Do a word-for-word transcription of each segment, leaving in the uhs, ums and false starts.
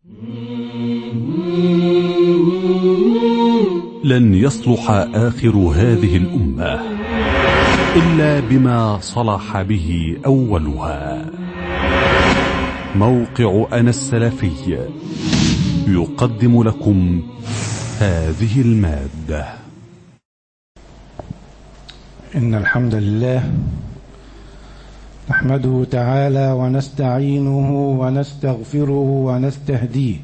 لن يصلح آخر هذه الأمة إلا بما صلح به أولها. موقع أنا السلفي يقدم لكم هذه المادة. إن الحمد لله نحمده تعالى ونستعينه ونستغفره ونستهديه،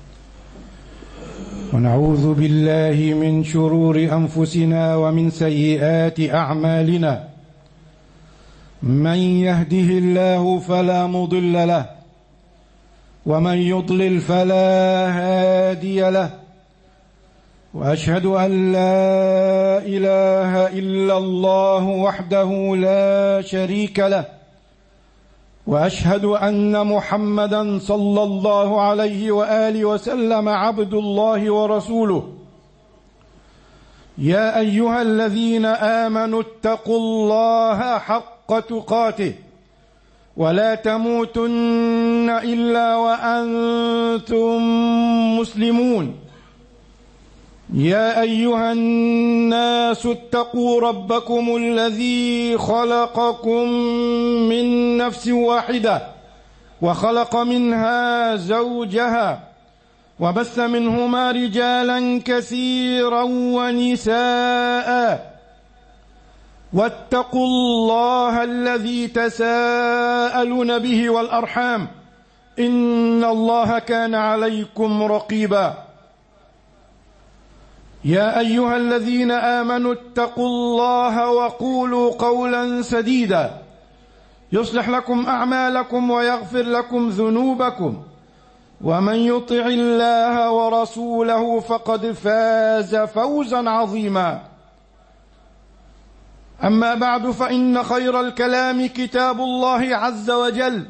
ونعوذ بالله من شرور أنفسنا ومن سيئات أعمالنا. من يهده الله فلا مضل له، ومن يضلل فلا هادي له، وأشهد أن لا إله إلا الله وحده لا شريك له، وأشهد أن محمدا صلى الله عليه وآله وسلم عبد الله ورسوله. يا أيها الذين آمنوا اتقوا الله حق تقاته ولا تموتن إلا وأنتم مسلمون. يا أيها الناس اتقوا ربكم الذي خلقكم من نفس واحدة وخلق منها زوجها وبث منهما رجالا كثيرا ونساء، واتقوا الله الذي تساءلون به والأرحام إن الله كان عليكم رقيبا. يا أيها الذين آمنوا اتقوا الله وقولوا قولا سديدا يصلح لكم أعمالكم ويغفر لكم ذنوبكم، ومن يطع الله ورسوله فقد فاز فوزا عظيما. أما بعد، فإن خير الكلام كتاب الله عز وجل،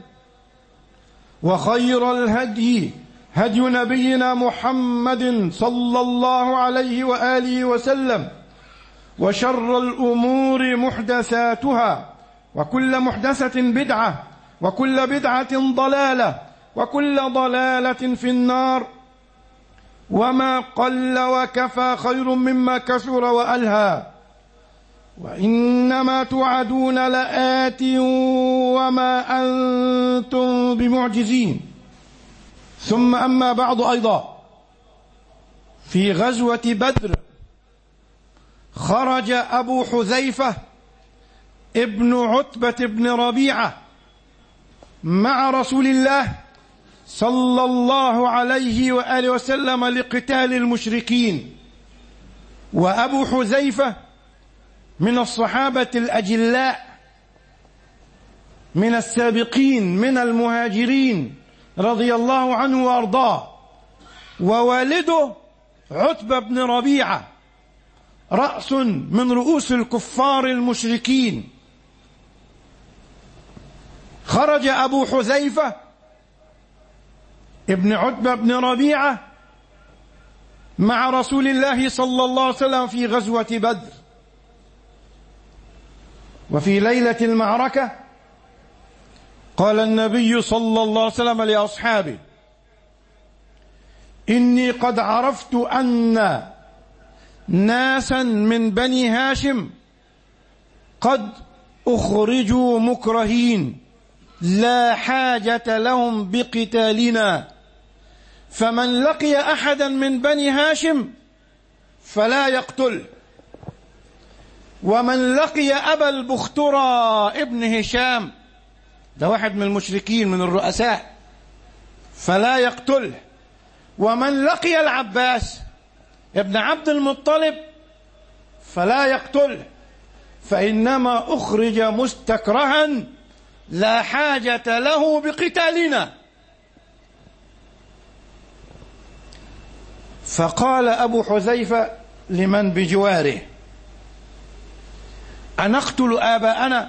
وخير الهدي هدي نبينا محمد صلى الله عليه وآله وسلم، وشر الأمور محدثاتها، وكل محدثة بدعة، وكل بدعة ضلالة، وكل ضلالة في النار. وما قل وكفى خير مما كثر وألهى، وإنما توعدون لآت وما أنتم بمعجزين. ثم أما بعد، أيضا في غزوة بدر خرج أبو حذيفة ابن عتبة بن ربيعة مع رسول الله صلى الله عليه وآله وسلم لقتال المشركين. وأبو حذيفة من الصحابة الأجلاء من السابقين من المهاجرين رضي الله عنه وأرضاه، ووالده عتبة بن ربيعة رأس من رؤوس الكفار المشركين. خرج أبو حذيفة ابن عتبة بن ربيعة مع رسول الله صلى الله عليه وسلم في غزوة بدر. وفي ليلة المعركة قال النبي صلى الله عليه وسلم لأصحابه: إني قد عرفت أن ناسا من بني هاشم قد أخرجوا مكرهين لا حاجة لهم بقتالنا، فمن لقي أحدا من بني هاشم فلا يقتله، ومن لقي أبا البخترى ابن هشام، ده واحد من المشركين من الرؤساء، فلا يقتله، ومن لقي العباس ابن عبد المطلب فلا يقتله، فإنما أخرج مستكرها لا حاجة له بقتالنا. فقال أبو حذيفة لمن بجواره: أنقتل آباءنا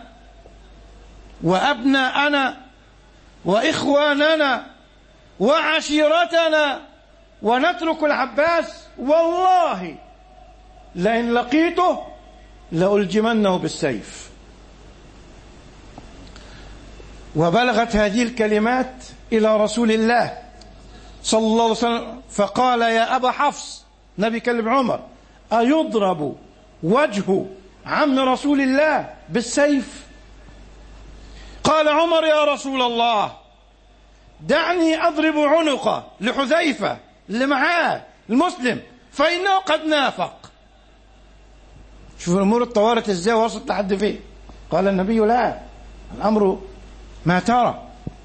وأبناءنا وإخواننا وعشيرتنا ونترك العباس؟ والله لئن لقيته لألجمنه بالسيف. وبلغت هذه الكلمات إلى رسول الله صلى الله عليه وسلم فقال يا أبا حفص، نبي كلم عمر، أيضرب وجه عم رسول الله بالسيف؟ قال عمر يا رسول الله دعني أضرب عنقه لحذيفة اللي معاه المسلم فإنه قد نافق. شوف الأمور اتطورت ازاي وصلت لحد فين. قال النبي لا، الأمر ما ترى.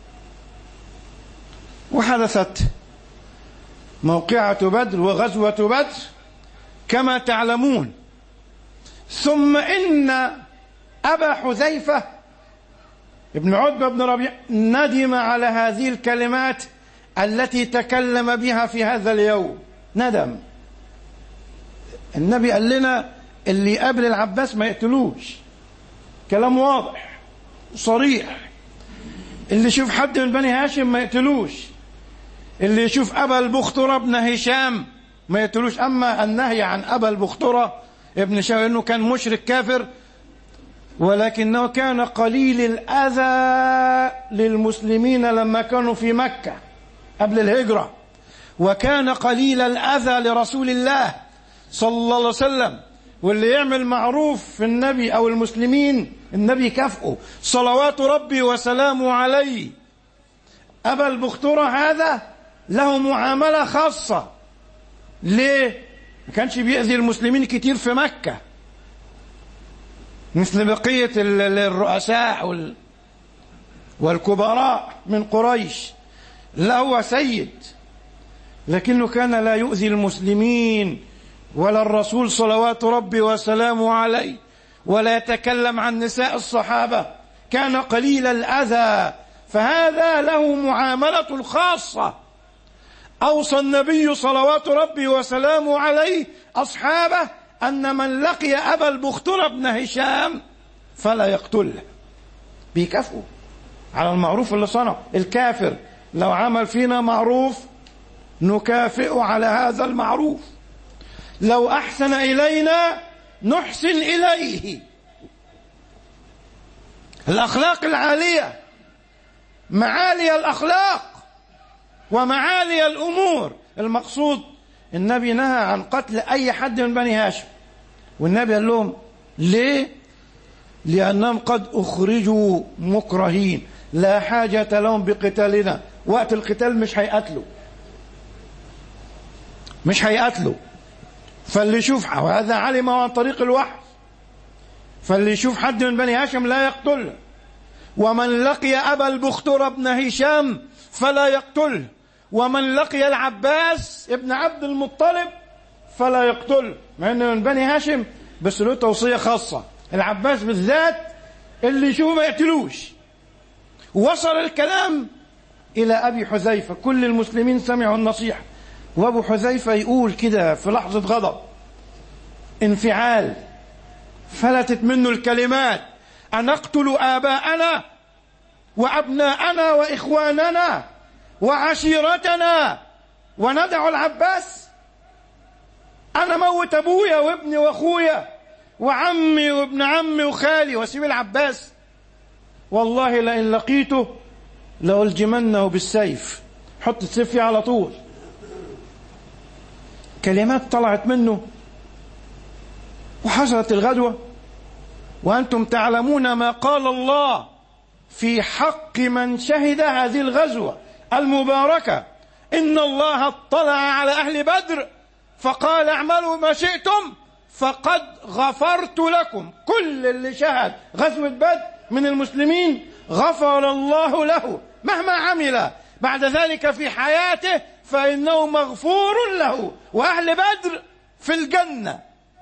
وحدثت موقعة بدر وغزوة بدر كما تعلمون. ثم إن أبا حذيفة ابن عتبة بن ربيعة ندم على هذه الكلمات التي تكلم بها في هذا اليوم. ندم. النبي قال لنا اللي قبل العباس ما يقتلوش، كلام واضح صريح. اللي يشوف حد من بني هاشم ما يقتلوش، اللي يشوف أبا البخترة ابن هشام ما يقتلوش. أما النهي عن أبا البخترة ابن هشام إنه كان مشرك كافر، ولكنه كان قليل الأذى للمسلمين لما كانوا في مكة قبل الهجرة، وكان قليل الأذى لرسول الله صلى الله عليه وسلم. واللي يعمل معروف في النبي أو المسلمين النبي كافئه صلوات ربي وسلامه عليه. أبا البخترة هذا له معاملة خاصة. ليه؟ ما كانش بيأذي المسلمين كتير في مكة مثل بقية الرؤساء والكبراء من قريش. لا، هو سيد، لكنه كان لا يؤذي المسلمين ولا الرسول صلوات ربي وسلامه عليه، ولا يتكلم عن نساء الصحابة. كان قليل الأذى، فهذا له معاملة خاصة. أوصى النبي صلوات ربي وسلامه عليه أصحابه أن من لقي أبا البخترة بن هشام فلا يقتله. بيكافئوا على المعروف اللي صنعه. الكافر لو عمل فينا معروف نكافئه على هذا المعروف، لو أحسن إلينا نحسن إليه. الأخلاق العالية، معالي الأخلاق ومعالي الأمور. المقصود النبي نهى عن قتل أي حد من بني هاشم، والنبي قال لهم ليه؟ لأنهم قد أخرجوا مكرهين، لا حاجة لهم بقتالنا. وقت القتال مش هيقتلوا مش هيقتلوا فاللي يشوف، وهذا علمه عن طريق الوحي، فاللي يشوف حد من بني هاشم لا يقتله. ومن لقي أبا البخترة بن هشام فلا يقتله، ومن لقي العباس ابن عبد المطلب فلا يقتله، مع انه من بني هاشم بس له توصية خاصة. العباس بالذات اللي يشوفه ما يقتلوش. وصل الكلام إلى أبي حذيفة، كل المسلمين سمعوا النصيحة، وأبو حذيفة يقول كده في لحظة غضب انفعال فلتت منه الكلمات: أنقتل آباءنا وأبناءنا وإخواننا وعشيرتنا وندع العباس؟ أنا موت أبويا وابني وأخويا وعمي وابن عمي وخالي واسيب العباس؟ والله لئن لقيته لألجمنه بالسيف. حط السيف فيه على طول. كلمات طلعت منه. وحصلت الغدوة، وأنتم تعلمون ما قال الله في حق من شهد هذه الغزوة المباركة: إن الله اطلع على أهل بدر فقال اعملوا ما شئتم فقد غفرت لكم. كل اللي شهد غزوة بدر من المسلمين غفر الله له مهما عمل بعد ذلك في حياته، فإنه مغفور له، وأهل بدر في الجنة.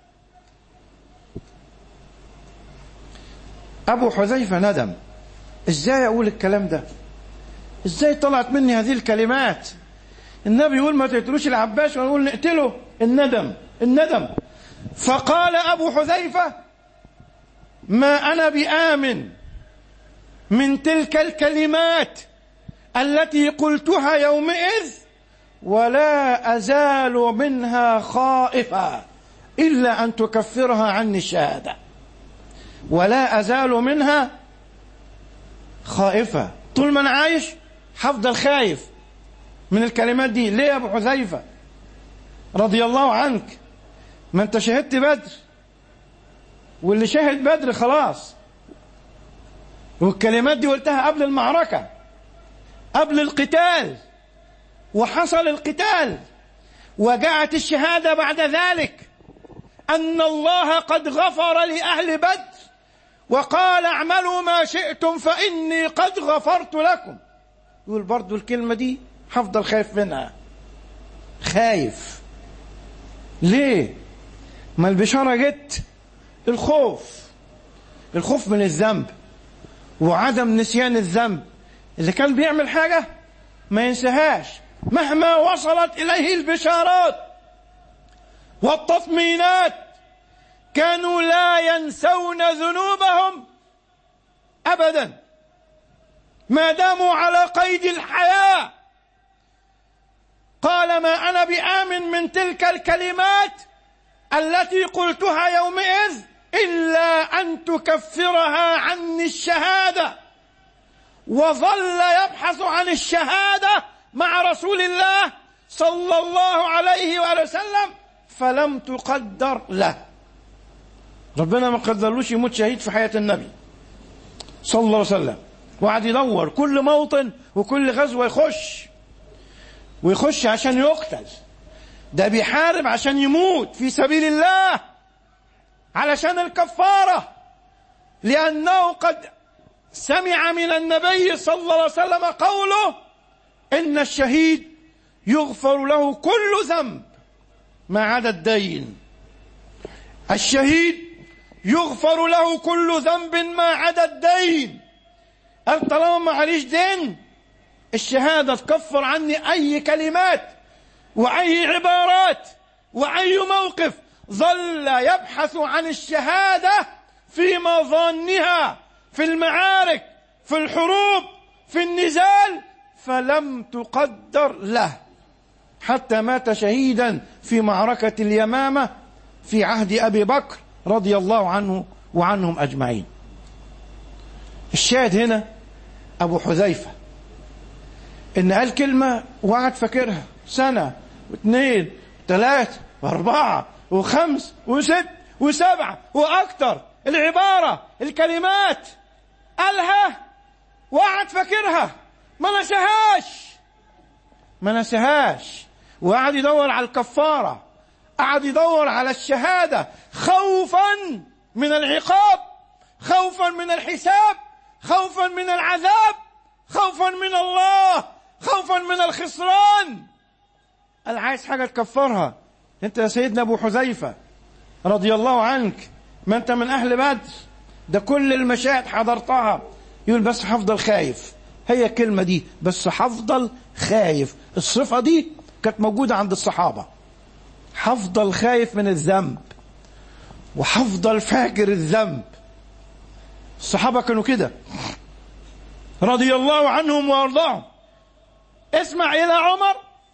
أبو حذيفة ندم. إزاي أقول الكلام ده؟ إزاي طلعت مني هذه الكلمات؟ النبي يقول ما تقتلوش العباس ونقول نقتله. الندم الندم. فقال أبو حذيفة: ما أنا بآمن من تلك الكلمات التي قلتها يومئذ، ولا أزال منها خائفا إلا أن تكفرها عني الشهادة. ولا أزال منها خائفة، طول ما أنا عايش هفضل خايف من الكلمات دي. ليه يا أبو حذيفة رضي الله عنك؟ ما أنت شهدت بدر، واللي شهد بدر خلاص، والكلمات دي قلتها قبل المعركة، قبل القتال، وحصل القتال، وجاءت الشهادة بعد ذلك أن الله قد غفر لأهل بدر وقال اعملوا ما شئتم فإني قد غفرت لكم. يقول برضو الكلمة دي هفضل خايف منها. خايف ليه؟ ما البشارة جت. الخوف، الخوف من الذنب وعدم نسيان الذنب. اللي كان بيعمل حاجة ما ينساهاش مهما وصلت إليه البشارات والتطمينات، كانوا لا ينسون ذنوبهم أبدا ما داموا على قيد الحياة. قال ما أنا بآمن من تلك الكلمات التي قلتها يومئذ إلا أن تكفرها عني الشهادة. وظل يبحث عن الشهادة مع رسول الله صلى الله عليه وآله وسلم فلم تقدر له. ربنا ما قدرلوش يموت شهيد في حياة النبي صلى الله عليه وسلم، وقعد يدور كل موطن وكل غزوة يخش ويخش عشان يقتل. ده بيحارب عشان يموت في سبيل الله علشان الكفارة، لأنه قد سمع من النبي صلى الله عليه وسلم قوله إن الشهيد يغفر له كل ذنب ما عدا الدين. الشهيد يغفر له كل ذنب ما عدا الدين. قال طالما ما عليش دين الشهادة تكفر عني أي كلمات وأي عبارات وأي موقف. ظل يبحث عن الشهادة في مظانها، في المعارك، في الحروب، في النزال، فلم تقدر له حتى مات شهيدا في معركة اليمامة في عهد أبي بكر رضي الله عنه وعنهم أجمعين. الشاهد هنا أبو حذيفة إن قال كلمة وقعد فاكرها سنة واثنين وثلاثة وأربعة وخمس وست وسبعة وأكتر. العبارة الكلمات قالها وقعد فاكرها، ما نساهاش ما نساهاش وقعد يدور على الكفارة، قعد يدور على الشهادة خوفا من العقاب، خوفا من الحساب، خوفا من العذاب، خوفا من الله، خوفا من الخسران. قال عايز حاجة تكفرها. انت يا سيدنا ابو حذيفة رضي الله عنك ما انت من اهل بدر، ده كل المشاهد حضرتها. يقول بس هفضل خايف. هي الكلمة دي بس هفضل خايف. الصفة دي كانت موجودة عند الصحابة. هفضل خايف من الذنب وهفضل فاكر الذنب. الصحابة كانوا كده رضي الله عنهم وارضاهم. اسمع إلى عمر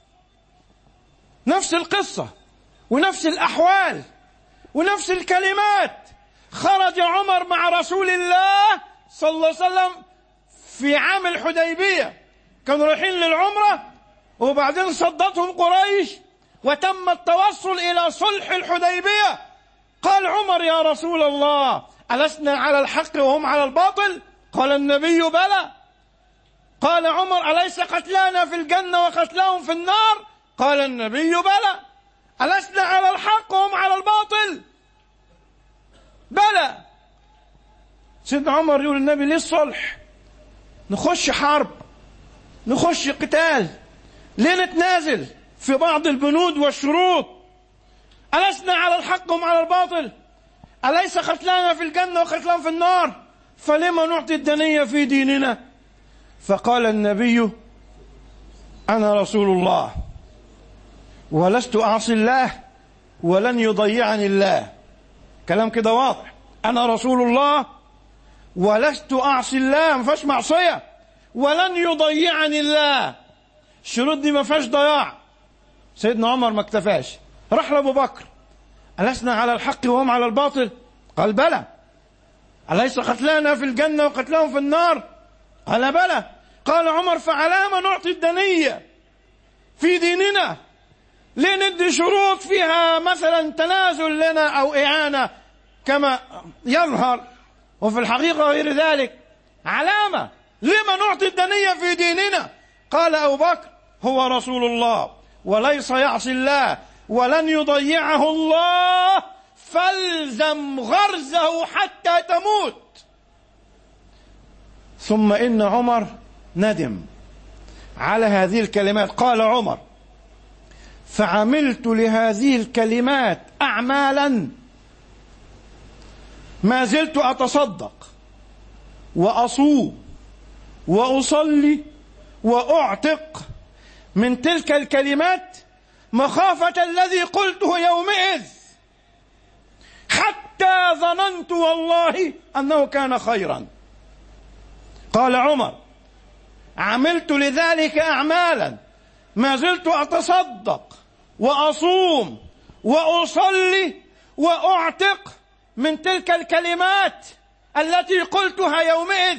نفس القصة ونفس الأحوال ونفس الكلمات. خرج عمر مع رسول الله صلى الله عليه وسلم في عام الحديبية، كانوا رايحين للعمرة وبعدين صدتهم قريش وتم التوصل إلى صلح الحديبية. قال عمر يا رسول الله ألسنا على الحق وهم على الباطل؟ قال النبي بلى. قال عمر أليس قتلانا في الجنة وقتلاهم في النار؟ قال النبي بلى. ألسنا على الحق وهم على الباطل؟ بلى. سيدنا عمر يقول النبي ليه الصلح؟ نخش حرب، نخش قتال، ليه نتنازل في بعض البنود والشروط؟ ألسنا على الحق وهم على الباطل؟ أليس قتلانا في الجنة وقتلاهم في النار؟ فلما نعطي الدنية في ديننا؟ فقال النبي أنا رسول الله ولست أعصي الله ولن يضيعني الله. كلام كده واضح. أنا رسول الله ولست أعصي الله، ما فيهاش معصية، ولن يضيعني الله. الشروط دي ما فيهاش ضياع. سيدنا عمر ما اكتفاش، راح لأبو بكر ألسنا على الحق وهم على الباطل؟ قال بلى. أليس قتلانا في الجنة وقتلهم في النار؟ قال بلى. قال عمر فعلى ما نعطي الدنية؟ في ديننا؟ ليه ندي شروط فيها مثلا تنازل لنا أو إعانة كما يظهر وفي الحقيقة غير ذلك؟ علامة لما نعطي الدنية في ديننا. قال أبو بكر: هو رسول الله وليس يعصي الله ولن يضيعه الله، فالزم غرزه حتى تموت. ثم إن عمر ندم على هذه الكلمات. قال عمر: فعملت لهذه الكلمات أعمالا ما زلت أتصدق وأصوم وأصلي وأعتق من تلك الكلمات مخافة الذي قلته يومئذ، حتى ظننت والله أنه كان خيرا. قال عمر: عملت لذلك أعمالا ما زلت أتصدق وأصوم وأصلي وأعتق من تلك الكلمات التي قلتها يومئذ،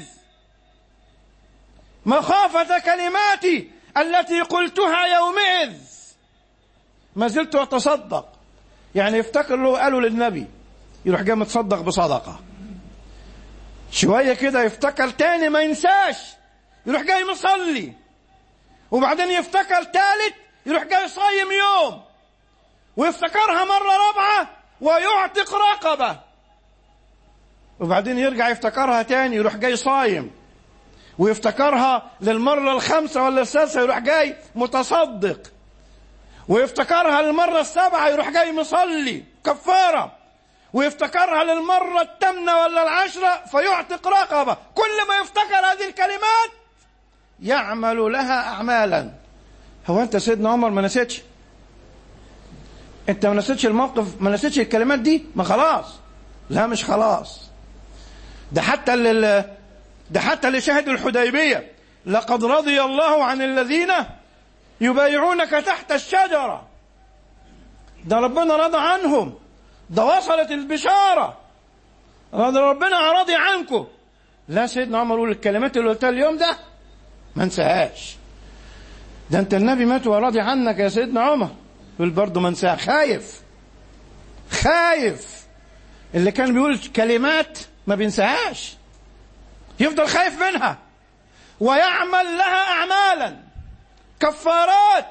مخافة كلماتي التي قلتها يومئذ ما زلت أتصدق. يعني يفتكر له قالوا للنبي، يروح جاي متصدق بصدقة. شوية كده يفتكر تاني ما ينساش، يروح جاي مصلي. وبعدين يفتكر تالت يروح جاي صايم يوم، ويفتكرها مرة رابعة ويعتق رقبة. وبعدين يرجع يفتكرها تاني يروح جاي صايم، ويفتكرها للمرة الخامسة ولا السادسة يروح جاي متصدق، ويفتكرها للمرة السابعة يروح جاي مصلي كفارة، ويفتكرها للمرة الثامنة ولا العشرة فيعتق رقبة. كل ما يفتكر هذه الكلمات يعمل لها أعمالا. هو أنت سيدنا عمر ما نسيتش؟ أنت ما نسيتش الموقف؟ ما نسيتش الكلمات دي؟ ما خلاص. لا مش خلاص، ده حتى اللي ده حتى اللي شهدوا الحديبية: لقد رضي الله عن الذين يبايعونك تحت الشجرة. ده ربنا رضى عنهم، ده وصلت البشارة، رضي ربنا راضي عنكم. لا، سيدنا عمر يقول الكلمات اللي قلتها اليوم ده ما انساهاش. ده انت النبي مات وراضي عنك يا سيدنا عمر، يقول برضه ما انساها. خايف خايف اللي كان بيقول كلمات ما بينساهاش، يفضل خايف منها ويعمل لها أعمالا، كفارات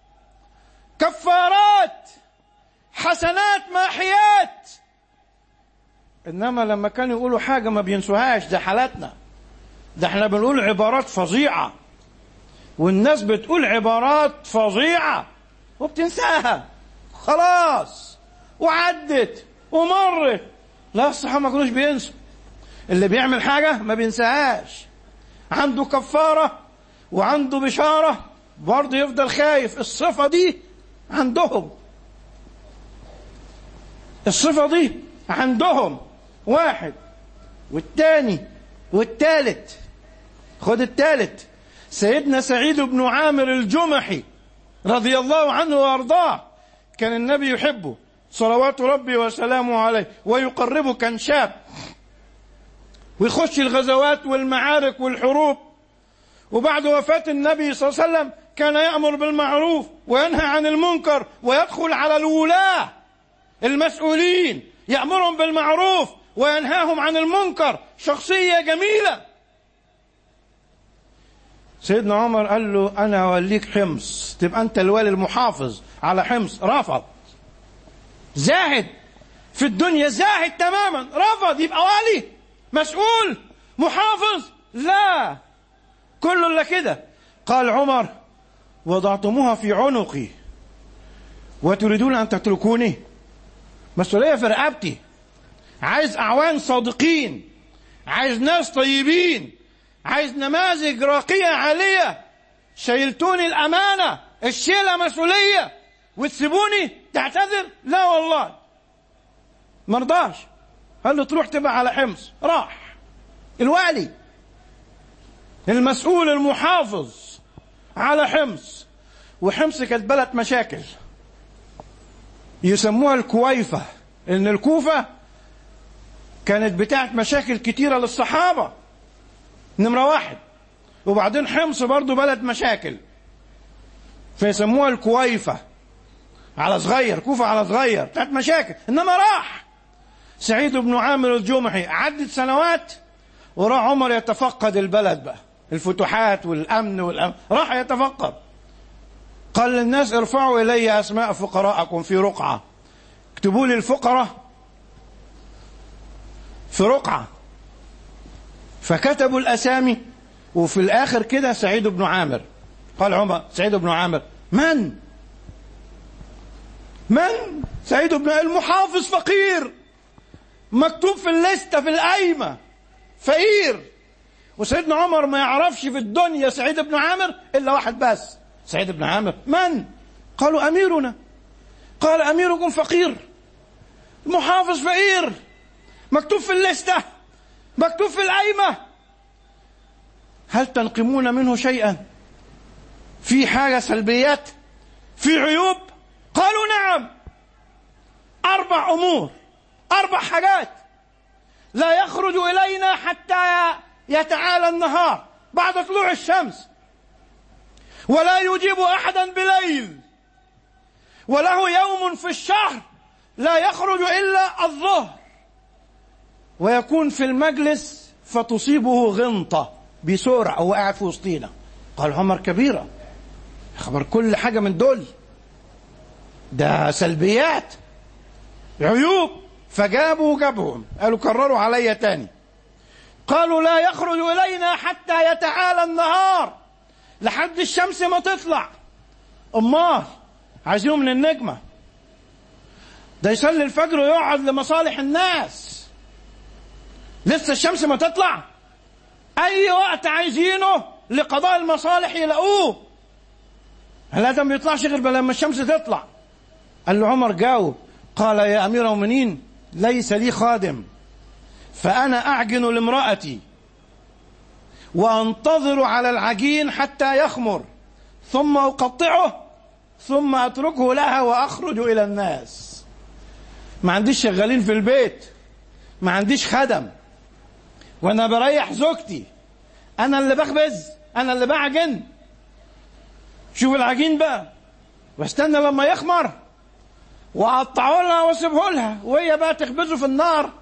كفارات حسنات ماحيات. إنما لما كانوا يقولوا حاجة ما بينسوهاش، ده حالتنا. ده احنا بنقول عبارات فظيعة والناس بتقول عبارات فظيعة وبتنساها خلاص، وعدت ومرت. لا، الصحابة ما كانوش بينسوا. اللي بيعمل حاجة ما بينساهاش، عنده كفارة وعنده بشارة، برضه يفضل خايف. الصفة دي عندهم، الصفة دي عندهم. واحد والتاني والتالت. خد التالت: سيدنا سعيد بن عامر الجمحي رضي الله عنه وارضاه، كان النبي يحبه صلوات ربي وسلامه عليه ويقربه. كان شاب ويخش الغزوات والمعارك والحروب، وبعد وفاة النبي صلى الله عليه وسلم كان يأمر بالمعروف وينهى عن المنكر، ويدخل على الولاة المسؤولين يأمرهم بالمعروف وينهاهم عن المنكر. شخصية جميلة. سيدنا عمر قال له: أنا أوليك حمص، تبقى أنت الوالي المحافظ على حمص. رفض. زاهد في الدنيا، زاهد تماما، رفض يبقى والي مسؤول محافظ، لا، كله إلا كده. قال عمر: وضعتموها في عنقي وتريدون أن تتركوني؟ مسؤولية في رقبتي، عايز أعوان صادقين، عايز ناس طيبين، عايز نماذج راقية عالية. شيلتوني الأمانة، الشيلة مسؤولية، وتسيبوني تعتذر؟ لا والله، مرضاش. قال له: تروح تبقى على حمص. راح الوالي المسؤول المحافظ على حمص. وحمص كانت بلد مشاكل، يسموها الكويفة، إن الكوفة كانت بتاعت مشاكل كتيرة للصحابة، نمرة واحد. وبعدين حمص برضو بلد مشاكل. فيسموها الكويفة، على صغير، كوفة على صغير، بتاعت مشاكل. إنما راح سعيد بن عامر الجمحي، عدت سنوات وراح عمر يتفقد البلد بقى، الفتوحات والأمن والأمن، راح يتفقد. قال للناس ارفعوا إلي أسماء فقراءكم في رقعة، اكتبوا لي الفقراء في رقعة. فكتبوا الأسامي، وفي الآخر كده سعيد بن عامر. قال عمر سعيد بن عامر من؟ من؟ سعيد بن المحافظ فقير، مكتوب في الليستة في القايمة فقير. وسيدنا عمر ما يعرفش في الدنيا سعيد بن عامر إلا واحد بس، سعيد بن عامر. من؟ قالوا أميرنا. قال أميركم فقير، المحافظ فقير، مكتوب في الليستة، مكتوب في القايمة، هل تنقمون منه شيئا؟ في حاجة سلبيات؟ في عيوب؟ قالوا نعم. أربع أمور، أربع حاجات: لا يخرج إلينا حتى يتعالى النهار بعد طلوع الشمس، ولا يجيب أحدا بليل، وله يوم في الشهر لا يخرج إلا الظهر، ويكون في المجلس فتصيبه غنطة بسرعة وهو قاعد في وسطينا. قال عمر كبيرة، خبر كل حاجة من دول، ده سلبيات عيوب. فجابوا وجابهم، قالوا كرروا عليا تاني. قالوا لا يخرج إلينا حتى يتعالى النهار، لحد الشمس ما تطلع. أمال عايزينه من النجمة، ده يصلي الفجر ويقعد لمصالح الناس، لسه الشمس ما تطلع. أي وقت عايزينه لقضاء المصالح يلاقوه، هل ده ما بيطلعش غير لما الشمس تطلع. قال له عمر جاوب، قال يا أمير المؤمنين ليس لي خادم، فأنا أعجن لامرأتي وأنتظر على العجين حتى يخمر، ثم أقطعه، ثم أتركه لها وأخرج إلى الناس. ما عنديش شغالين في البيت، ما عنديش خدم، وأنا بريح زوجتي، أنا اللي بخبز، أنا اللي بعجن. شوف العجين بقى، واستنى لما يخمر وأقطعه لها وأسيبه لها، وهي بقى تخبزه في النار.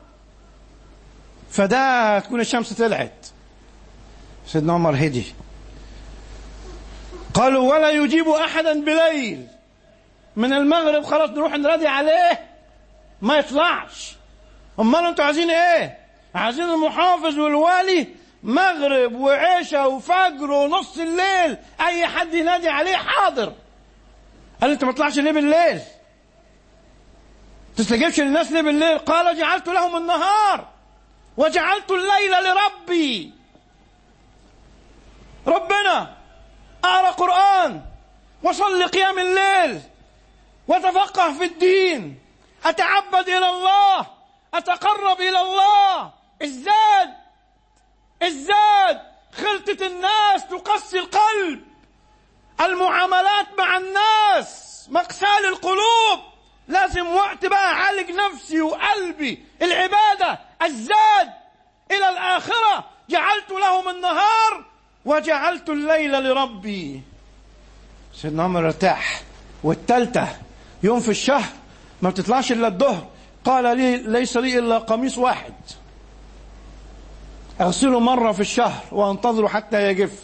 فده تكون الشمس طلعت. سيدنا عمر هدي. قالوا ولا يجيب أحدا بليل، من المغرب خلاص نروح نرادي عليه ما يطلعش. أمال أنتوا عايزين إيه؟ عايزين المحافظ والوالي مغرب وعشاء وفجر ونص الليل أي حد ينادي عليه حاضر. قال أنت ما تطلعش ليه بالليل؟ تستجيبش للناس ليه بالليل؟ قال جعلت لهم النهار وجعلت الليل لربي. ربنا أقرأ قرآن وصلي قيام الليل وتفقه في الدين، أتعبد إلى الله، أتقرب إلى الله. الزاد الزاد خلطة الناس تقسي القلب، المعاملات مع الناس مقسال القلوب. لازم وقت بقى أعالج نفسي وقلبي، العبادة، الزاد إلى الآخرة. جعلت لهم النهار وجعلت الليل لربي. سيدنا عمر ارتاح. والتالتة يوم في الشهر ما بتطلعش إلا الظهر. قال لي ليس لي إلا قميص واحد أغسله مرة في الشهر وأنتظره حتى يجف.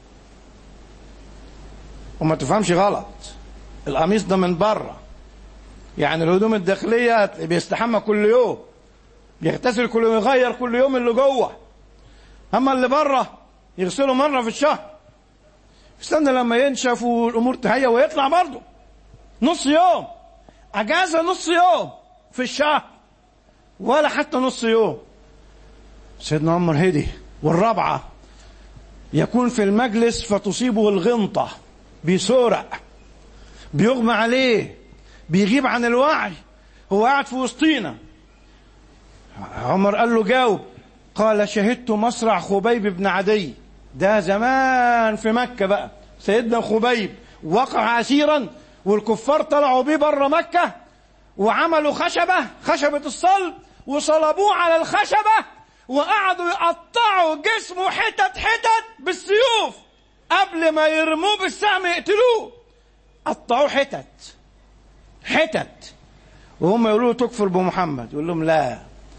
وما تفهمش غلط، القميص ده من بره، يعني الهدوم الداخلية بيستحمى كل يوم، يغتسل كل يوم، يغير كل يوم اللي جوه. أما اللي بره يغسله مرة في الشهر، استنى لما ينشف والأمور تهيأ ويطلع برضه نص يوم أجازة، نص يوم في الشهر ولا حتى نص يوم. سيدنا عمر هدي. والرابعة يكون في المجلس فتصيبه الغنطة، بيسرع، بيغمى عليه، بيغيب عن الوعي، هو قاعد في وسطينا. عمر قال له جاوب. قال شهدت مصرع خبيب بن عدي. ده زمان في مكة بقى، سيدنا خبيب وقع أسيرا والكفار طلعوا بيه بره مكة وعملوا خشبة، خشبة الصلب، وصلبوه على الخشبة وقعدوا يقطعوا جسمه حتت حتت بالسيوف قبل ما يرموه بالسهم يقتلوه. قطعوه حتت حتت، وهم يقولوا له تكفر بمحمد، يقول لهم لا.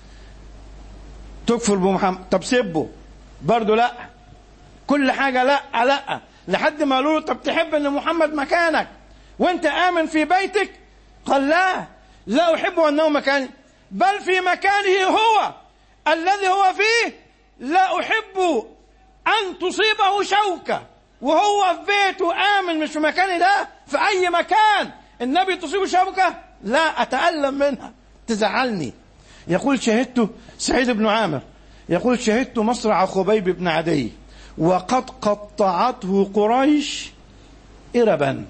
تكفر بمحمد، طب سبه برضه لا. كل حاجة لا لا، لحد ما قالوا له طب تحب ان محمد مكانك وانت آمن في بيتك؟ قال لا، لا أحب أنه مكاني، بل في مكانه هو الذي هو فيه لا أحب أن تصيبه شوكة، وهو في بيته آمن مش في مكاني ده. في أي مكان النبي تصيبه شوكة لا أتألم منها، تزعلني. يقول شهدت سعيد بن عامر يقول شهدت مصرع خبيب بن عدي وقد قطعته قريش إربا،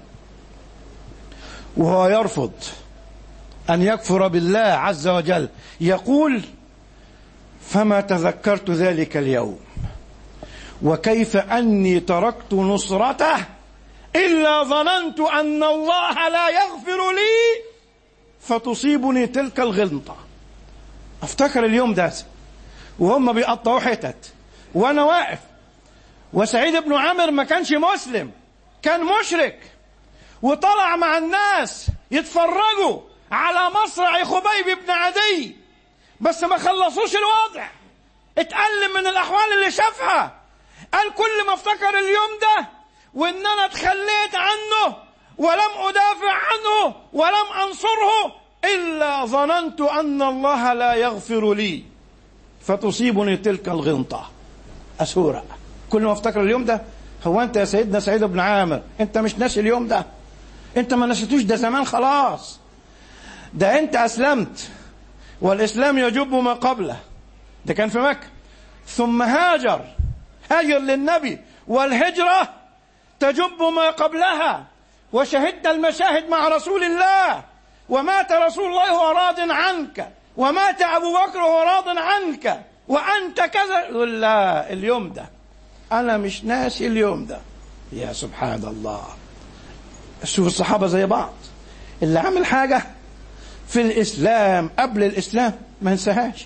وهو يرفض أن يكفر بالله عز وجل. يقول فما تذكرت ذلك اليوم وكيف أني تركت نصرته إلا ظننت أن الله لا يغفر لي فتصيبني تلك الغلطة. افتكر اليوم ده وهم بيقطعوا حتت وأنا واقف، وسعيد بن عامر ما كانش مسلم، كان مشرك، وطلع مع الناس يتفرجوا على مصرع خبيب بن عدي، بس ما خلصوش الوضع، اتألم من الأحوال اللي شافها. قال كل ما افتكر اليوم ده وإن أنا اتخليت عنه ولم أدافع عنه ولم أنصره إلا ظننت أن الله لا يغفر لي فتصيبني تلك الغنطة أسورة. كل ما افتكر اليوم ده. هو أنت يا سيدنا سعيد بن عامر أنت مش ناسي اليوم ده؟ أنت ما نسيتوش، ده زمان خلاص، ده أنت أسلمت والإسلام يجب ما قبله، ده كان في مكة، ثم هاجر هاجر للنبي، والهجرة تجب ما قبلها، وشهدت المشاهد مع رسول الله، ومات رسول الله وهو راض عنك، ومات أبو بكر وهو راض عنك، وأنت كذا. يقول لا اليوم ده أنا مش ناسي اليوم ده. يا سبحان الله، شوف الصحابة زي بعض، اللي عمل حاجة في الإسلام قبل الإسلام ما ينساهاش،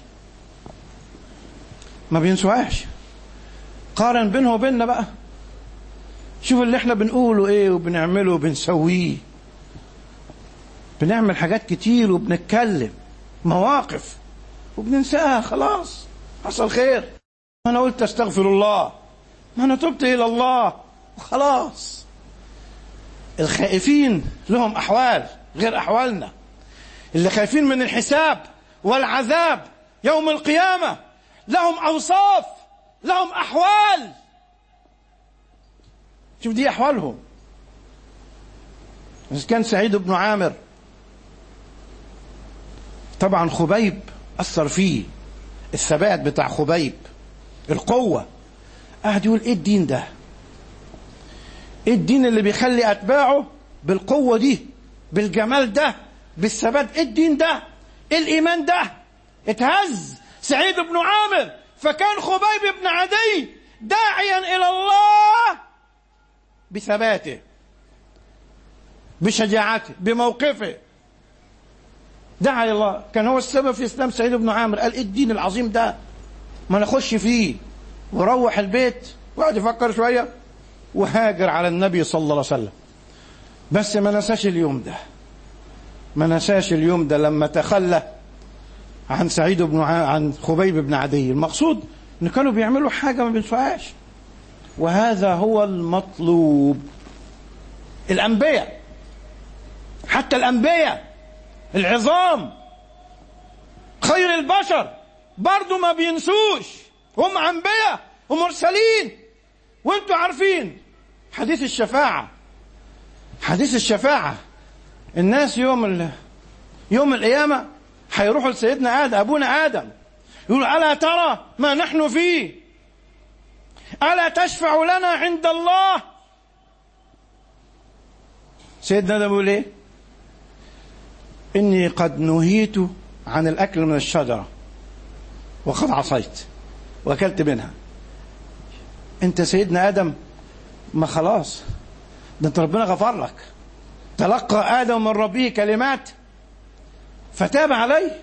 ما بينسوهاش. قارن بينه وبيننا بقى، شوف اللي احنا بنقوله ايه وبنعمله وبنسويه. بنعمل حاجات كتير وبنتكلم مواقف وبننساها، خلاص حصل خير. انا قلت استغفر الله، ما انا تبت الى الله وخلاص. الخائفين لهم احوال غير احوالنا، اللي خايفين من الحساب والعذاب يوم القيامة لهم اوصاف، لهم احوال. شوف دي احوالهم. بس كان سعيد بن عامر طبعا خبيب اثر فيه الثبات بتاع خبيب، القوة. قاعد يقول ايه الدين ده، ايه الدين اللي بيخلي اتباعه بالقوة دي، بالجمال ده، بالثبات؟ ايه الدين ده، ايه الايمان ده؟ اتهز سعيد بن عامر، فكان خبيب بن عدي داعيا الى الله بثباته، بشجاعته، بموقفه، دعا الى الله. كان هو السبب في اسلام سعيد بن عامر. قال ايه الدين العظيم ده، ما نخش فيه. وروح البيت وقعد يفكر شويه وهاجر على النبي صلى الله عليه وسلم. بس ما نساش اليوم ده، ما نساش اليوم ده لما تخلى عن سعيد بن ع... عن خبيب بن عدي. المقصود ان كانوا بيعملوا حاجه ما بينفعش، وهذا هو المطلوب. الانبياء، حتى الانبياء العظام خير البشر برضو ما بينسوش، هم انبياء ومرسلين. وانتوا عارفين حديث الشفاعة، حديث الشفاعة، الناس يوم ال... يوم القيامة هيروحوا لسيدنا آدم، أبونا آدم، يقول ألا ترى ما نحن فيه، ألا تشفع لنا عند الله؟ سيدنا آدم يقول إيه؟ إني قد نهيت عن الأكل من الشجرة وقد عصيت وأكلت منها. أنت سيدنا آدم ما خلاص، ده أنت ربنا غفر لك. تلقى آدم من ربه كلمات فتاب عليه،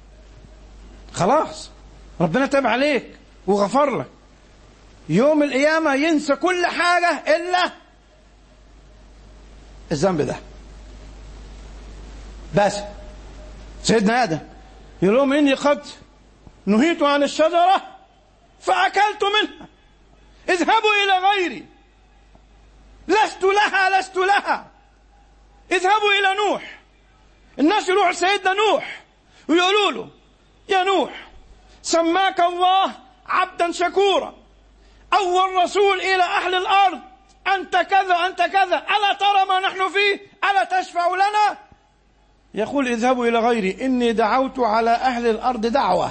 خلاص ربنا تاب عليك وغفر لك. يوم القيامة ينسى كل حاجة إلا الذنب ده. بس سيدنا آدم يقول لهم إني قد نهيت عن الشجرة فأكلت منها، اذهبوا إلى غيري، لست لها لست لها، اذهبوا إلى نوح. الناس يروحوا لسيدنا نوح ويقولوا له يا نوح سماك الله عبدا شكورا، أول رسول إلى أهل الأرض، أنت كذا أنت كذا، ألا ترى ما نحن فيه، ألا تشفع لنا؟ يقول اذهبوا إلى غيري إني دعوت على أهل الأرض دعوة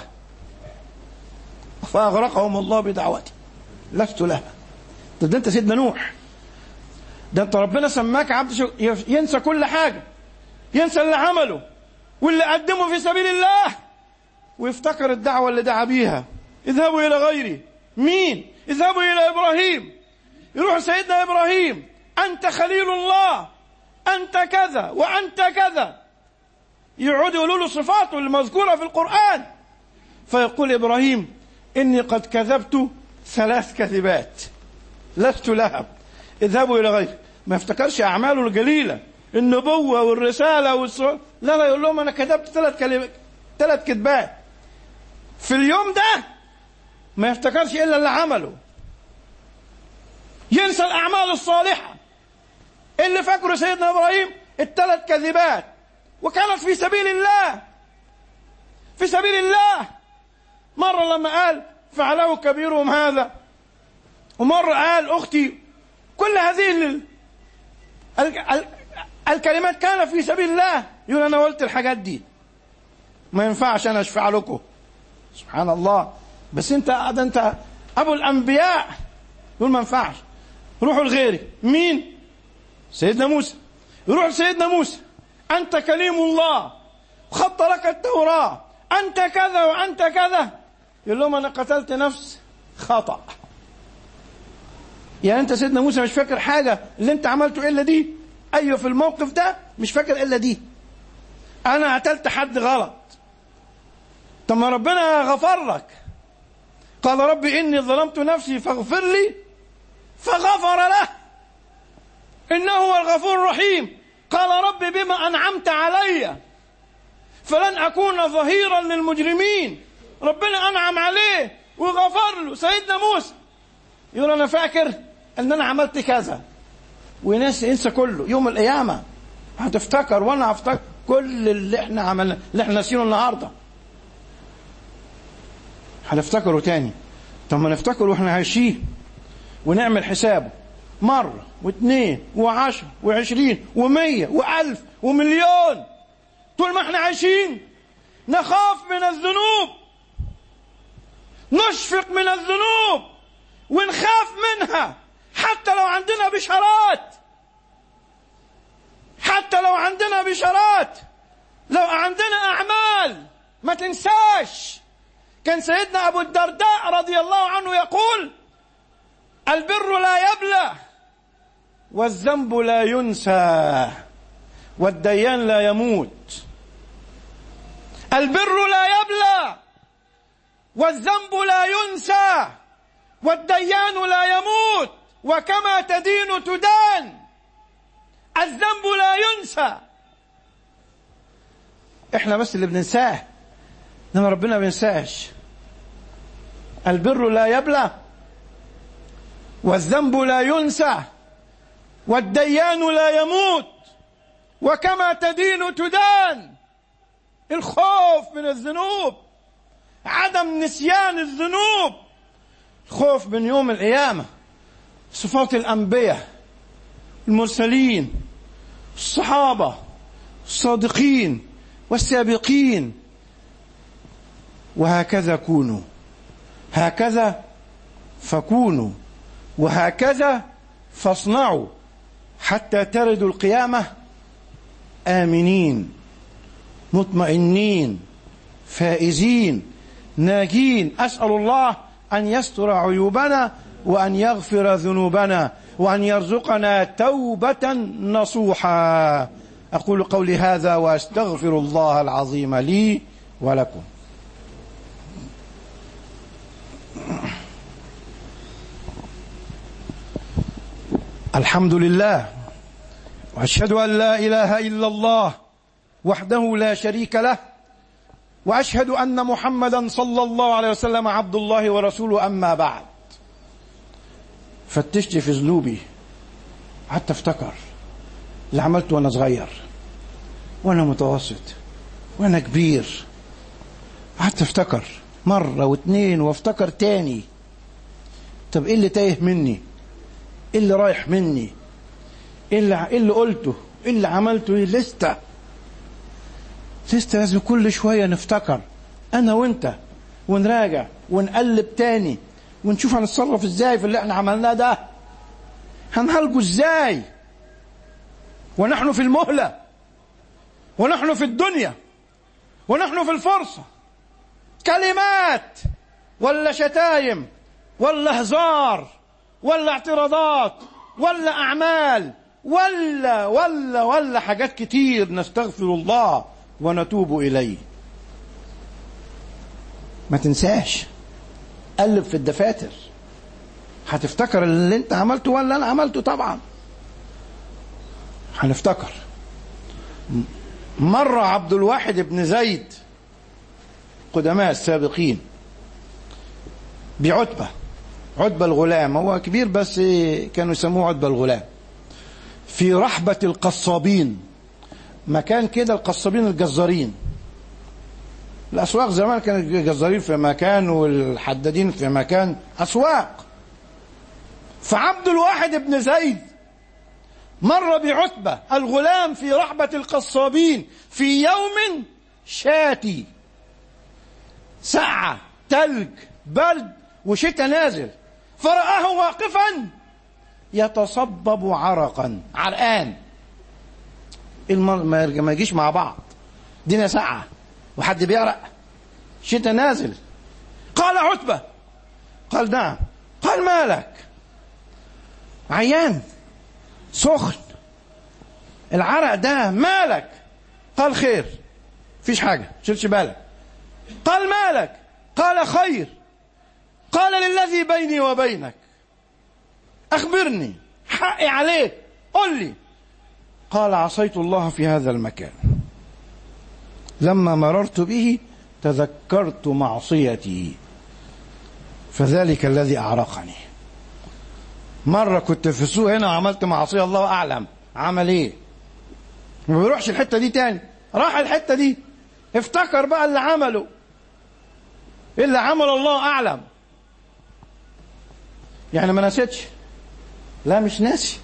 فأغرقهم الله بدعوتي لست لها. ده أنت سيدنا نوح، ده أنت ربنا سماك عبد شو... ينسى كل حاجة، ينسى اللي عمله واللي قدمه في سبيل الله ويفتكر الدعوة اللي دعا بيها. اذهبوا إلى غيري. مين؟ اذهبوا إلى إبراهيم. يروح سيدنا إبراهيم أنت خليل الله، أنت كذا وأنت كذا، يقعدوا يقولوا له صفاته المذكورة في القرآن، فيقول إبراهيم إني قد كذبت ثلاث كذبات لست لها، اذهبوا إلى غيري. ما يفتكرش أعماله الجليلة، النبوة والرسالة والسؤال، لا لا، يقول لهم أنا كذبت ثلاث كلمات ثلاث كذبات في اليوم ده. ما يفتكرش إلا اللي عمله، ينسى الأعمال الصالحة اللي فاكره سيدنا إبراهيم الثلاث كذبات، وكانت في سبيل الله في سبيل الله. مرة لما قال فعله كبيرهم هذا، ومرة قال أختي، كل هذه ال... ال... ال... الكلمات كانت في سبيل الله. يقول أنا قلت الحاجات دي ما ينفعش أنا أشفع لكم. سبحان الله. بس أنت ده أنت أبو الأنبياء. يقول ما ينفعش، روحوا لغيري. مين؟ سيدنا موسى. يروح سيدنا موسى أنت كليم الله، خط لك التوراة، أنت كذا وأنت كذا. يقول لهم أنا قتلت نفس خطأ. يعني أنت سيدنا موسى مش فاكر حاجة اللي أنت عملته إلا دي؟ أيوة، في الموقف ده مش فاكر إلا دي. أنا قتلت حد غلط، طب ما ربنا غفر لك. قال ربي إني ظلمت نفسي فاغفر لي فغفر له إنه هو الغفور الرحيم. قال ربي بما أنعمت علي فلن أكون ظهيرا للمجرمين. ربنا أنعم عليه وغفر له. سيدنا موسى يقول أنا فاكر أن أنا عملت كذا، وناس ينسى كله. يوم القيامة هتفتكر وأنا هفتكر كل اللي احنا عملنا، اللي احنا نسينه النهارده هنفتكره تاني. طب ما نفتكره واحنا عايشين ونعمل حسابه مرة واثنين وعشر وعشرين ومية وألف ومليون. طول ما احنا عايشين نخاف من الذنوب، نشفق من الذنوب ونخاف منها، حتى لو عندنا بشارات، حتى لو عندنا بشارات، لو عندنا أعمال. ما تنساش كان سيدنا أبو الدرداء رضي الله عنه يقول البر لا يبلى والذنب لا ينسى والديان لا يموت. البر لا يبلى والذنب لا ينسى والديان لا يموت، وكما تدين تدان. الذنب لا ينسى، احنا بس اللي بننساه، انما ربنا ما بينساش. البر لا يبلى والذنب لا ينسى والديان لا يموت، وكما تدين تدان. الخوف من الذنوب، عدم نسيان الذنوب، الخوف من يوم القيامة. صفات الأنبياء المرسلين، الصحابة الصادقين والسابقين. وهكذا كونوا، هكذا فكونوا، وهكذا فاصنعوا حتى تردوا القيامة آمنين مطمئنين فائزين ناجين. أسأل الله أن يستر عيوبنا وأن يغفر ذنوبنا وأن يرزقنا توبة نصوحا. أقول قولي هذا وأستغفر الله العظيم لي ولكم. الحمد لله وأشهد أن لا إله إلا الله وحده لا شريك له، وأشهد أن محمدا صلى الله عليه وسلم عبد الله ورسوله. أما بعد، فتشت في ذنوبي، حتى افتكر اللي عملته وأنا صغير وأنا متوسط وأنا كبير. حتى افتكر مرة واثنين وافتكر تاني. طب إيه اللي تايه مني؟ إيه اللي رايح مني؟ إيه اللي, إيه اللي قلته؟ إيه اللي عملته؟ إيه لسه لسه لازم كل شوية نفتكر أنا وإنت، ونراجع ونقلب تاني ونشوف هنتصرف إزاي في اللي إحنا عملناه ده، هنعالجه إزاي ونحن في المهلة ونحن في الدنيا ونحن في الفرصة. كلمات ولا شتايم ولا هزار ولا اعتراضات ولا أعمال ولا ولا ولا حاجات كتير، نستغفر الله ونتوب إليه. ما تنساش، قلب في الدفاتر، هتفتكر اللي انت عملته ولا انا عملته. طبعا هنفتكر. مرة عبد الواحد بن زيد، قدماء السابقين، بعتبة عتبة الغلام، هو كبير بس كانوا يسموه عتبة الغلام، في رحبة القصابين، مكان كده القصابين الجزارين. الأسواق زمان كانت الجزارين في مكان والحدادين في مكان، أسواق. فعبد الواحد بن زيد مر بعتبة الغلام في رحبة القصابين في يوم شاتي، ساعة تلج برد وشتاء نازل، فرآه واقفا يتصبب عرقا، عرقان. ما يجيش مع بعض، دينا ساعة وحد بيعرق، شتاء نازل. قال عتبة، قال نعم. قال مالك؟ عيان سخن، العرق ده مالك؟ قال خير، فيش حاجة، شيلش بالك. قال مالك؟ قال خير. قال للذي بيني وبينك أخبرني، حقي عليك، قل لي. قال عصيت الله في هذا المكان، لما مررت به تذكرت معصيتي فذلك الذي أعرقني. مرة كنت في السوق هنا وعملت معصية، الله أعلم عمل إيه، ما بيروحش الحتة دي تاني، راح الحتة دي، افتكر بقى اللي عمله، اللي عمل الله أعلم. يعني ما نسيتش؟ لا مش ناسي.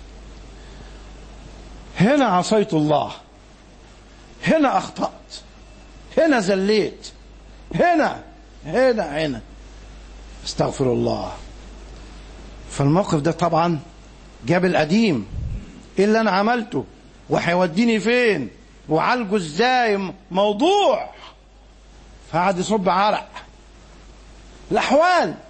هنا عصيت الله، هنا أخطأت، هنا زليت، هنا هنا هنا استغفر الله. فالموقف ده طبعا جاب القديم، ايه اللي انا عملته وهيوديني فين وعالجه ازاي، موضوع. فقعد يصب عرق. الاحوال،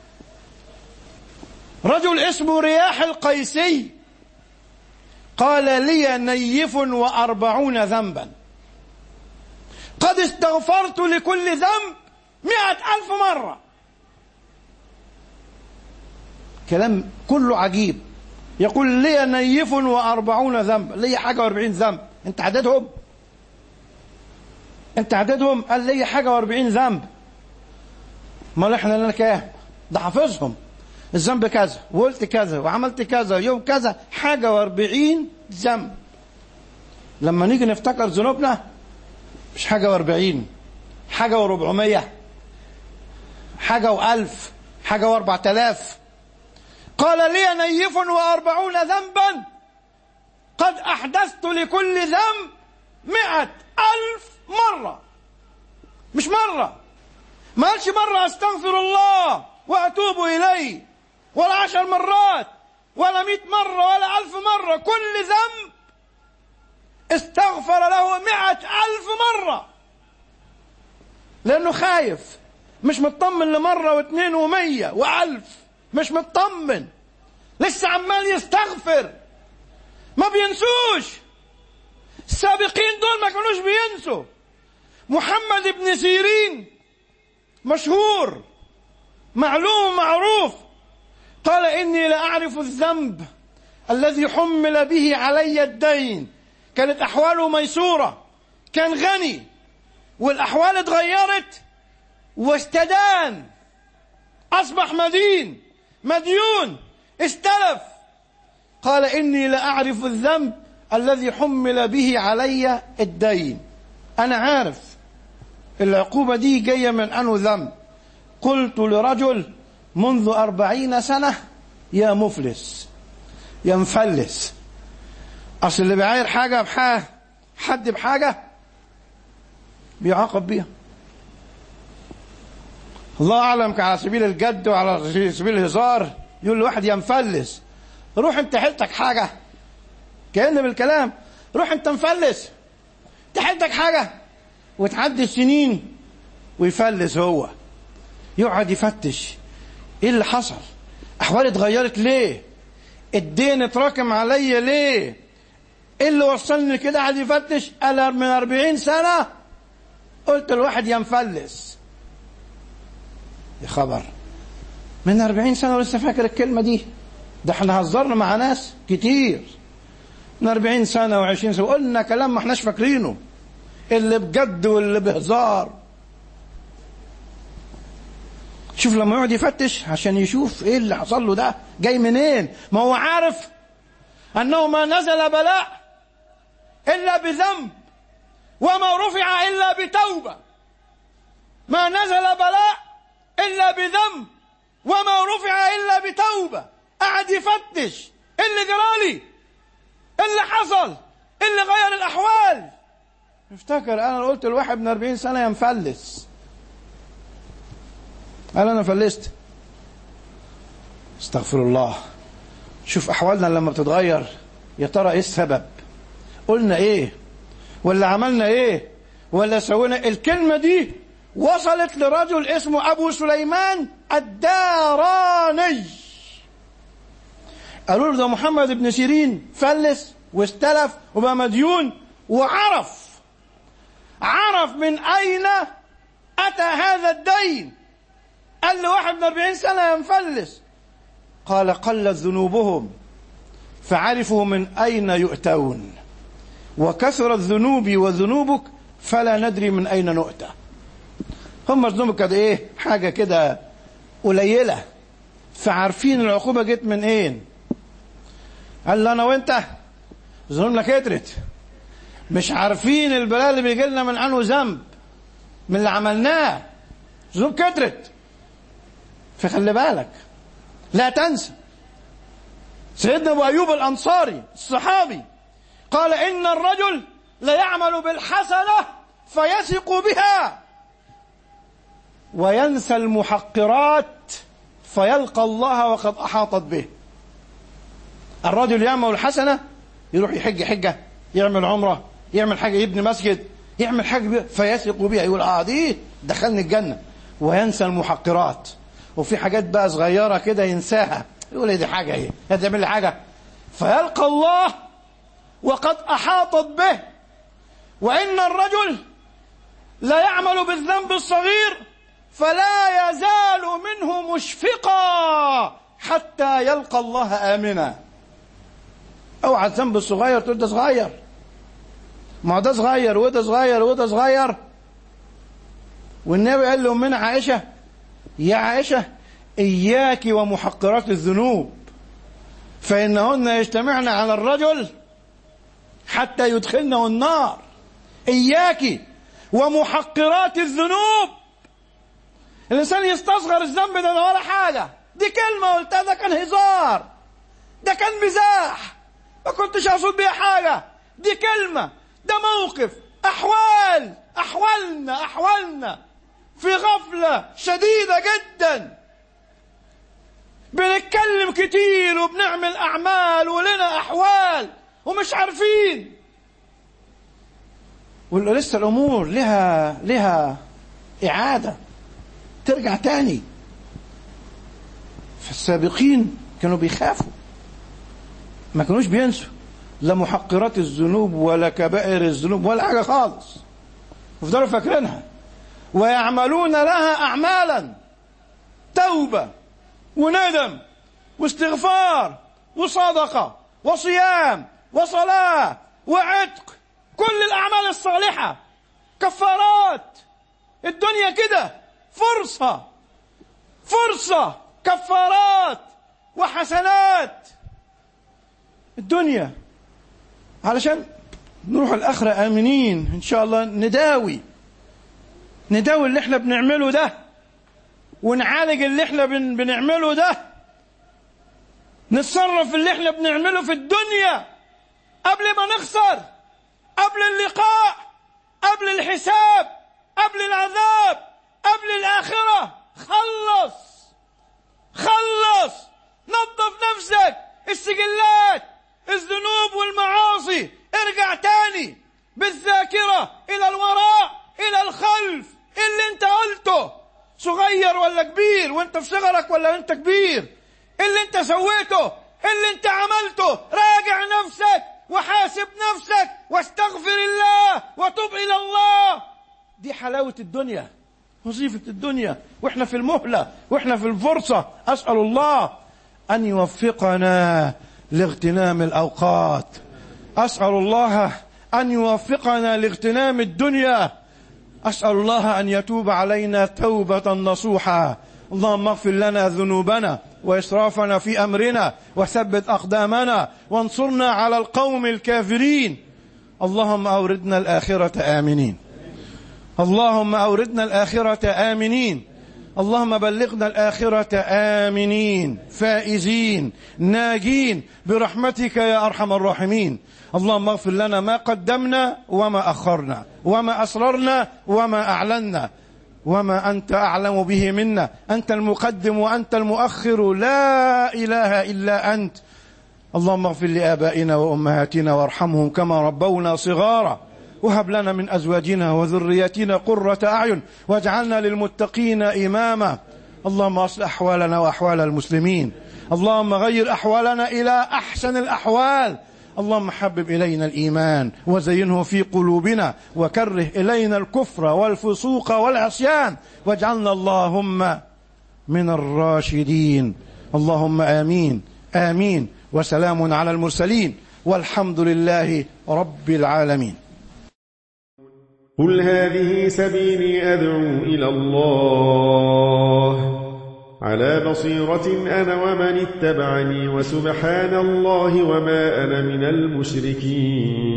رجل اسمه رياح القيسي قال لي نيف وأربعون ذنبا، قد استغفرت لكل ذنب مئة ألف مرة. كلام كله عجيب. يقول لي نيف وأربعون ذنب، لي حاجة وأربعين ذنب. انت عددهم؟ انت عددهم؟ قال لي حاجة وأربعين ذنب. ما احنا لنا كام؟ ده حافظهم، الذنب كذا وقلت كذا وعملت كذا يوم كذا، حاجة وأربعين ذنب. لما نيجي نفتكر ذنوبنا مش حاجة وأربعين، حاجة وربعمية، حاجة وألف، حاجة وأربعة آلاف. قال لي نيف وأربعون ذنبا قد أحدثت لكل ذنب مئة ألف مرة. مش مرة، ما قالش مرة أستغفر الله وأتوب إليه، ولا عشر مرات ولا مئة مرة ولا ألف مرة، كل ذنب استغفر له مئة ألف مرة، لأنه خايف، مش مطمن لمرة واثنين ومية وألف، مش مطمن، لسه عمال يستغفر. ما بينسوش، السابقين دول ما كانوش بينسوا. محمد بن سيرين مشهور معلوم معروف، قال إني لأعرف الذنب الذي حمل به علي الدين كانت أحواله ميسورة، كان غني، والأحوال اتغيرت واستدان، أصبح مدين مديون، استلف. قال إني لأعرف الذنب الذي حمل به علي الدين. أنا عارف العقوبة دي جاية من أنه ذنب. قلت لرجل منذ أربعين سنة يا مفلس، يا مفلس. أصل اللي بيعاير حاجة بحاجة، حد بحاجة بيعاقب بيها. الله أعلم على سبيل الجد وعلى سبيل الهزار يقول لواحد يا مفلس، روح انت حيلتك حاجة، كأن بالكلام روح انت مفلس تحيلتك حاجة. وتعدي السنين ويفلس، هو يقعد يفتش ايه اللي حصل، احوالي اتغيرت ليه، الدين اتراكم عليا ليه، ايه اللي وصلني كده. قاعد يفتش. قال من أربعين سنة قلت الواحد يا مفلس. يا خبر، من أربعين سنة ولسه فاكر الكلمة دي؟ ده احنا هزرنا مع ناس كتير من أربعين سنة وعشرين سنة قلنا كلام ما احناش فاكرينه، اللي بجد واللي بهزار. شوف لما يقعد يفتش عشان يشوف ايه اللي حصل له ده جاي منين. ما هو عارف انه ما نزل بلاء الا بذنب وما رفع الا بتوبة. ما نزل بلاء الا بذنب وما رفع الا بتوبة. قعد يفتش ايه اللي جرالي، ايه اللي حصل، ايه اللي غير الاحوال. افتكر انا قلت الواحد من أربعين سنة يا مفلس. قال انا فلست. استغفر الله. شوف احوالنا لما بتتغير يا ترى ايه السبب، قلنا ايه ولا عملنا ايه ولا سوينا. الكلمة دي وصلت لرجل اسمه ابو سليمان الداراني. قالوا له ده محمد بن سيرين فلس واستلف وبقى مديون، وعرف عرف من اين اتى هذا الدين. قال له واحد من أربعين سنة يا مفلس. قال قلت ذنوبهم فعرفوا من أين يؤتون، وكثرت ذنوبي وذنوبك فلا ندري من أين نؤتى. هم ذنوبك كده إيه، حاجة كده قليلة، فعارفين العقوبة جت من إيه. قال له أنا وأنت ذنوبنا كترت، مش عارفين البلاء اللي بيجي لنا من عنه ذنب من اللي عملناه، ذنوب كترت. فخلي بالك، لا تنسى سيدنا ابو ايوب الانصاري الصحابي قال ان الرجل ليعمل بالحسنه فيثق بها وينسى المحقرات فيلقى الله وقد احاطت به. الرجل يعمل الحسنه، يروح يحج حجه، يعمل عمره، يعمل حاجه، يبني مسجد، يعمل حاجه بها فيثق بها، يقول اه دي دخلني الجنه، وينسى المحقرات. وفي حاجات بقى صغيرة كده ينساها، يقول ايه دي حاجة ايه، هتعمل لي حاجة، فيلقى الله وقد أحاطت به. وإن الرجل لا يعمل بالذنب الصغير فلا يزال منه مشفقا حتى يلقى الله آمنا. اوعى الذنب الصغير تقول ده صغير، ما ده صغير وده صغير وده صغير. والنبي قال لأمنا عائشة يا عائشة إياك ومحقرات الذنوب فإنهن يجتمعن على الرجل حتى يدخلنه النار. إياك ومحقرات الذنوب. الإنسان يستصغر الذنب ده ولا حاجة، دي كلمة قلتها، ده كان هزار، ده كان مزاح، ما كنتش أقصد بيها حاجة، دي كلمة، ده موقف، أحوال أحوالنا أحوالنا في غفلة شديدة جدا. بنتكلم كتير وبنعمل أعمال ولنا أحوال ومش عارفين، ولسه الأمور لها لها إعادة ترجع تاني. فالسابقين كانوا بيخافوا، ما كانوش بينسوا لا محقرات الذنوب ولا كبائر الذنوب ولا حاجة خالص، وفضلوا فاكرينها ويعملون لها أعمالا توبة وندم واستغفار وصدقة وصيام وصلاة وعتق، كل الأعمال الصالحة كفارات. الدنيا كده فرصة فرصة كفارات وحسنات الدنيا، علشان نروح الآخرة آمنين إن شاء الله. نداوي نداوي اللي احنا بنعمله ده، ونعالج اللي احنا بن بنعمله ده، نتصرف اللي احنا بنعمله في الدنيا قبل ما نخسر، قبل اللقاء، قبل الحساب، قبل العذاب، قبل الآخرة. خلص خلص نظف نفسك، السجلات، الذنوب والمعاصي، ارجع تاني بالذاكرة إلى الوراء إلى الخلف. اللي انت قلته صغير ولا كبير، وانت في صغرك ولا انت كبير، اللي انت سويته، اللي انت عملته، راجع نفسك وحاسب نفسك واستغفر الله وتوب إلى الله. دي حلاوة الدنيا، وظيفة الدنيا، واحنا في المهلة واحنا في الفرصة. أسأل الله أن يوفقنا لاغتنام الأوقات، أسأل الله أن يوفقنا لاغتنام الدنيا، أسأل الله أن يتوب علينا توبة نصوحا. اللهم اغفر لنا ذنوبنا وإسرافنا في أمرنا وثبت أقدامنا وانصرنا على القوم الكافرين. اللهم أوردنا الآخرة آمنين، اللهم أوردنا الآخرة آمنين، اللهم بلغنا الآخرة آمنين فائزين ناجين برحمتك يا أرحم الراحمين. اللهم اغفر لنا ما قدمنا وما أخرنا وما أسررنا وما أعلنا وما أنت أعلم به منا. أنت المقدم وأنت المؤخر، لا إله إلا أنت. اللهم اغفر لآبائنا وأمهاتنا وارحمهم كما ربونا صغارا، وهب لنا من أزواجنا وذرياتنا قرة أعين واجعلنا للمتقين إماما. اللهم أصلح أحوالنا وأحوال المسلمين، اللهم غير أحوالنا إلى أحسن الأحوال. اللهم حبب إلينا الإيمان وزينه في قلوبنا، وكره إلينا الكفر والفسوق والعصيان، واجعلنا اللهم من الراشدين. اللهم آمين آمين. وسلام على المرسلين والحمد لله رب العالمين. قل هذه سبيلي أدعو إلى الله على بصيرة أنا ومن اتبعني، وسبحان الله وما أنا من المشركين.